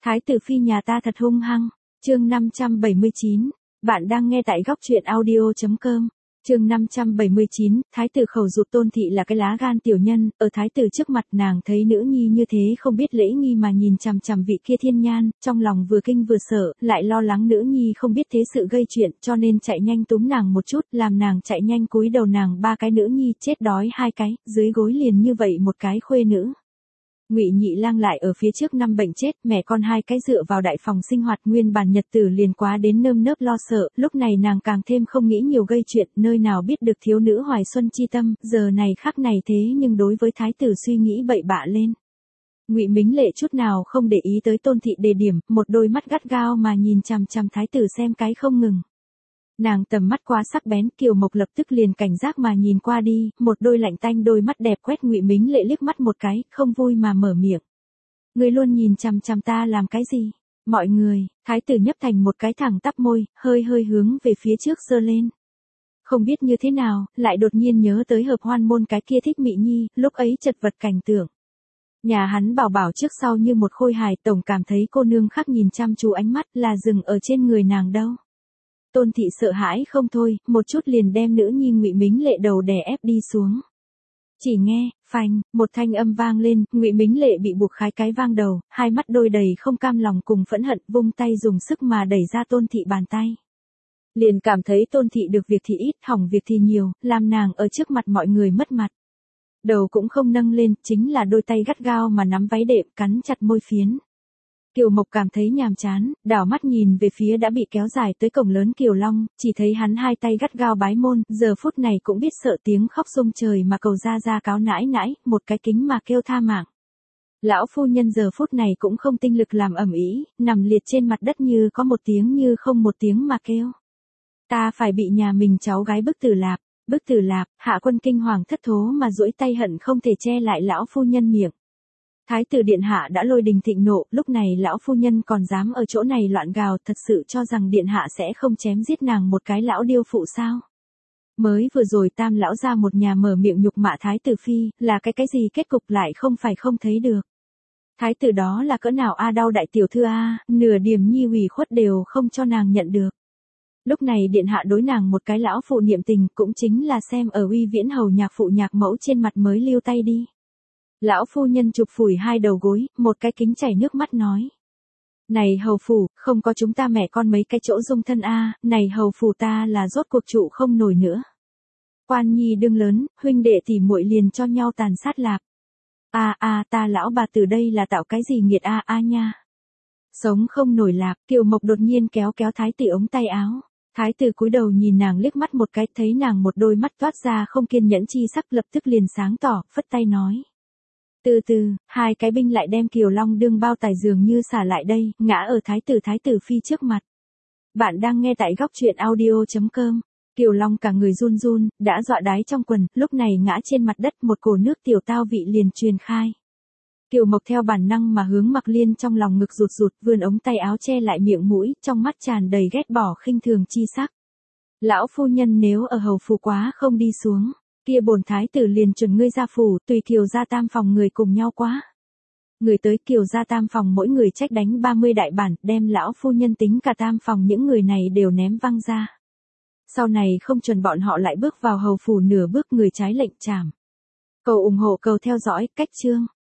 Thái tử phi nhà ta thật hung hăng. Chương 579. Bạn đang nghe tại góc truyện audio.com. Chương 579, thái tử khẩu dụ Tôn thị là cái lá gan tiểu nhân, ở thái tử trước mặt nàng thấy nữ nhi như thế không biết lễ nghi mà nhìn chằm chằm vị kia thiên nhan, trong lòng vừa kinh vừa sợ, lại lo lắng nữ nhi không biết thế sự gây chuyện, cho nên chạy nhanh túm nàng một chút, làm nàng chạy nhanh cúi đầu nàng ba cái nữ nhi chết đói hai cái, dưới gối liền như vậy một cái khuê nữ. Ngụy Nhị Lang lại ở phía trước năm bệnh chết, mẹ con hai cái dựa vào đại phòng sinh hoạt nguyên bản nhật tử liền quá đến nơm nớp lo sợ, lúc này nàng càng thêm không nghĩ nhiều gây chuyện, nơi nào biết được thiếu nữ hoài xuân chi tâm, giờ này khắc này thế nhưng đối với thái tử suy nghĩ bậy bạ lên. Ngụy Mính Lệ chút nào không để ý tới Tôn thị đề điểm, một đôi mắt gắt gao mà nhìn chằm chằm thái tử xem cái không ngừng. Nàng tầm mắt quá sắc bén, Kiều Mộc lập tức liền cảnh giác mà nhìn qua đi, một đôi lạnh tanh đôi mắt đẹp quét Ngụy Mính Lệ liếc mắt một cái, không vui mà mở miệng. Ngươi luôn nhìn chằm chằm ta làm cái gì? Mọi người, thái tử nhấp thành một cái thẳng tắp môi, hơi hơi hướng về phía trước giơ lên. Không biết như thế nào, lại đột nhiên nhớ tới hợp hoan môn cái kia thích Mị Nhi, lúc ấy chật vật cảnh tượng. Nhà hắn bảo bảo trước sau như một khôi hài, tổng cảm thấy cô nương khác nhìn chăm chú ánh mắt là dừng ở trên người nàng đâu. Tôn thị sợ hãi không thôi, một chút liền đem nữ nhi Ngụy Mính Lệ đầu đè ép đi xuống. Chỉ nghe, phanh, một thanh âm vang lên, Ngụy Mính Lệ bị buộc khái cái vang đầu, hai mắt đôi đầy không cam lòng cùng phẫn hận, vung tay dùng sức mà đẩy ra Tôn thị bàn tay. Liền cảm thấy Tôn thị được việc thì ít, hỏng việc thì nhiều, làm nàng ở trước mặt mọi người mất mặt. Đầu cũng không nâng lên, chính là đôi tay gắt gao mà nắm váy đệm, cắn chặt môi phiến. Kiều Mộc cảm thấy nhàm chán, đảo mắt nhìn về phía đã bị kéo dài tới cổng lớn Kiều Long, chỉ thấy hắn hai tay gắt gao bái môn, giờ phút này cũng biết sợ tiếng khóc rung trời mà cầu ra cáo nãi nãi, một cái kính mà kêu tha mạng. Lão phu nhân giờ phút này cũng không tinh lực làm ầm ĩ, nằm liệt trên mặt đất như có một tiếng như không một tiếng mà kêu. Ta phải bị nhà mình cháu gái bức tử lạp, Hạ Quân kinh hoàng thất thố mà duỗi tay hận không thể che lại lão phu nhân miệng. Thái tử điện hạ đã lôi đình thịnh nộ, lúc này lão phu nhân còn dám ở chỗ này loạn gào, thật sự cho rằng điện hạ sẽ không chém giết nàng một cái lão điêu phụ sao? Mới vừa rồi Tam lão ra một nhà mở miệng nhục mạ thái tử phi, là cái gì kết cục lại không phải không thấy được. Thái tử đó là cỡ nào đau đại tiểu thư nửa điểm nhi ủy khuất đều không cho nàng nhận được. Lúc này điện hạ đối nàng một cái lão phụ niệm tình, cũng chính là xem ở Uy Viễn hầu nhạc phụ nhạc mẫu trên mặt mới lưu tay đi. Lão phu nhân chụp phủi hai đầu gối, một cái kính chảy nước mắt nói. Này hầu phủ, không có chúng ta mẹ con mấy cái chỗ dung thân này hầu phủ ta là rốt cuộc trụ không nổi nữa. Quan nhi đương lớn, huynh đệ tỷ muội liền cho nhau tàn sát lạp. Ta lão bà từ đây là tạo cái gì nghiệt nha. Sống không nổi lạp, Kiều Mộc đột nhiên kéo thái tử ống tay áo. Thái tử cúi đầu nhìn nàng liếc mắt một cái, thấy nàng một đôi mắt toát ra không kiên nhẫn chi sắc, lập tức liền sáng tỏ, phất tay nói. Từ từ, hai cái binh lại đem Kiều Long đương bao tài dường như xả lại đây, ngã ở thái tử phi trước mặt. Bạn đang nghe tại góc truyện audio.com. Kiều Long cả người run run, đã dọa đái trong quần, lúc này ngã trên mặt đất, một cổ nước tiểu tao vị liền truyền khai. Kiều Mộc theo bản năng mà hướng Mặc Liên trong lòng ngực rụt, vươn ống tay áo che lại miệng mũi, trong mắt tràn đầy ghét bỏ khinh thường chi sắc. Lão phu nhân nếu ở hầu phủ quá không đi xuống, kia bổn thái tử liền chuẩn ngươi ra phủ, tùy Kiều gia tam phòng người cùng nhau quá. Người tới Kiều gia tam phòng mỗi người trách đánh 30 đại bản, đem lão phu nhân tính cả tam phòng những người này đều ném văng ra. Sau này không chuẩn bọn họ lại bước vào hầu phủ nửa bước, người trái lệnh trảm. Cầu ủng hộ, cầu theo dõi, cách chương.